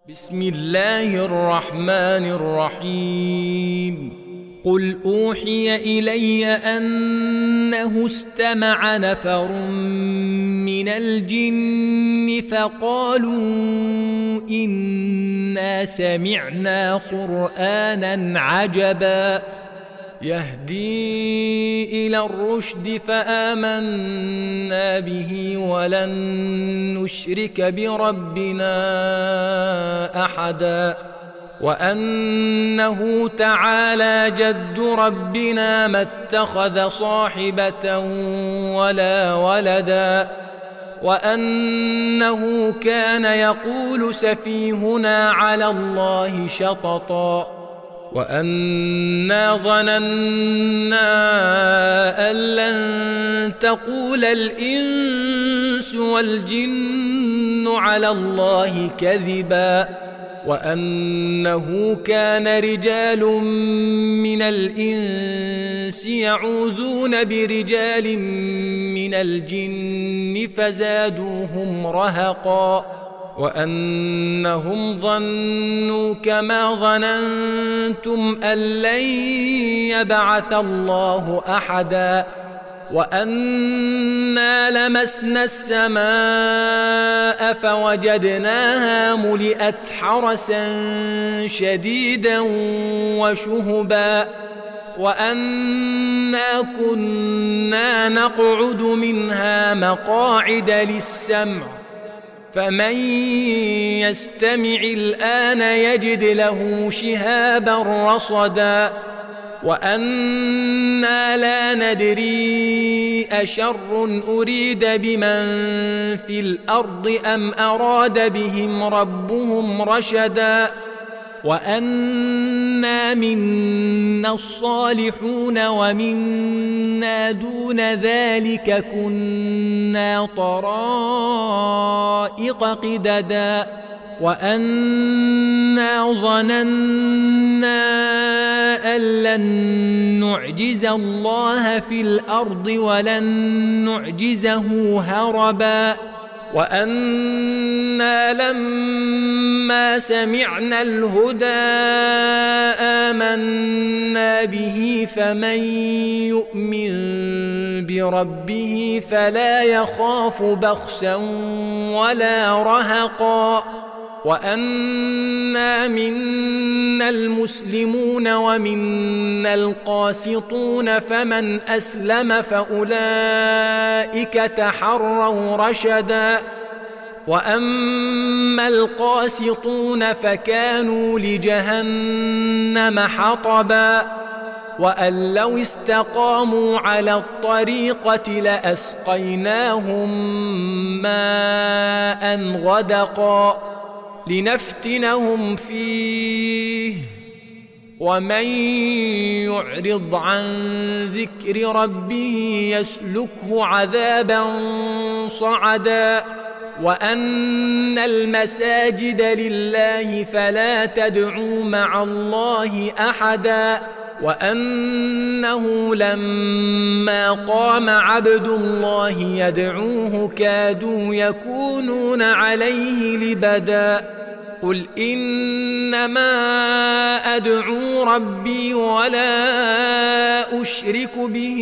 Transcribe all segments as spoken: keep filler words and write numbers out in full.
بسم الله الرحمن الرحيم قل أوحي إلي أنه استمع نفر من الجن فقالوا إنا سمعنا قرآنا عجبا يهدي إلى الرشد فآمنا به ولن نشرك بربنا أحدا وأنه تعالى جد ربنا ما اتخذ صاحبة ولا ولدا وأنه كان يقول سفيهنا على الله شططا وأنا ظننا أن لن تقول الإنس والجن على الله كذبا وأنه كان رجال من الإنس يعوذون برجال من الجن فزادوهم رهقا وأنهم ظنوا كما ظننتم أن لن يبعث الله أحدا وأنا لمسنا السماء فوجدناها ملئت حرسا شديدا وشهبا وأنا كنا نقعد منها مقاعد للسمع فمن يستمع الآن يجد له شهابا رصدا وأنا لا ندري أشر أريد بمن في الأرض أم أراد بهم ربهم رشدا وأنا منا الصالحون ومنا دون ذلك كنا طرائق قددا وأنا ظننا أن لن نعجز الله في الأرض ولن نعجزه هربا وأنا لما سمعنا الهدى آمنا به فمن يؤمن بربه فلا يخاف بخسا ولا رهقا وأنا منا المسلمون ومنا القاسطون فمن أسلم فأولئك تحروا رشدا وأما القاسطون فكانوا لجهنم حطبا وأن لو استقاموا على الطريقة لأسقيناهم ماء غدقا لنفتنهم فيه ومن يعرض عن ذكر ربه يسلكه عذابا صعدا وأن المساجد لله فلا تدعوا مع الله أحدا وأنه لما قام عبد الله يدعوه كادوا يكونون عليه لبدا قل إنما أدعو ربي ولا أشرك به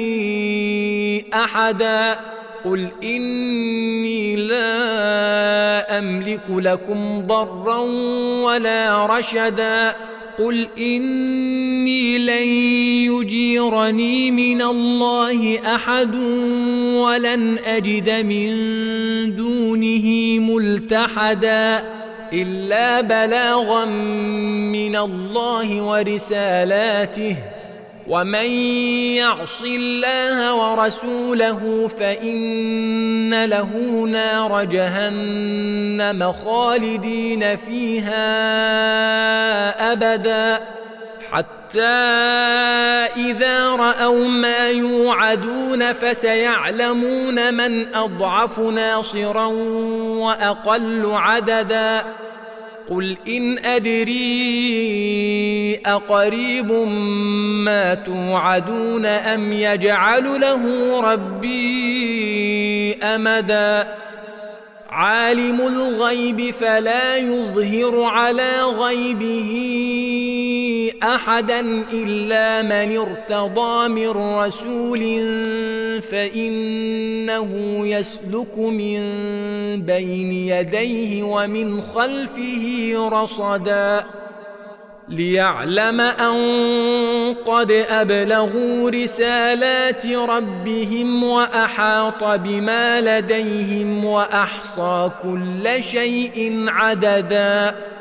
أحدا قل إني لا أملك لكم ضرا ولا رشدا قل إني لن يجيرني من الله أحد ولن أجد من دونه ملتحدا إلا بلاغا من الله ورسالاته ومن يعص الله ورسوله فإن له نار جهنم خالدين فيها أبدا حتى إذا رأوا ما يوعدون فسيعلمون من أضعف ناصرا وأقل عددا قل إن أدري أقريب ما توعدون أم يجعل له ربي أمدا عالم الغيب فلا يظهر على غيبه احدا الا من ارتضى من رسول فانه يسلك من بين يديه ومن خلفه رصدا ليعلم ان قد ابلغوا رسالات ربهم واحاط بما لديهم واحصى كل شيء عددا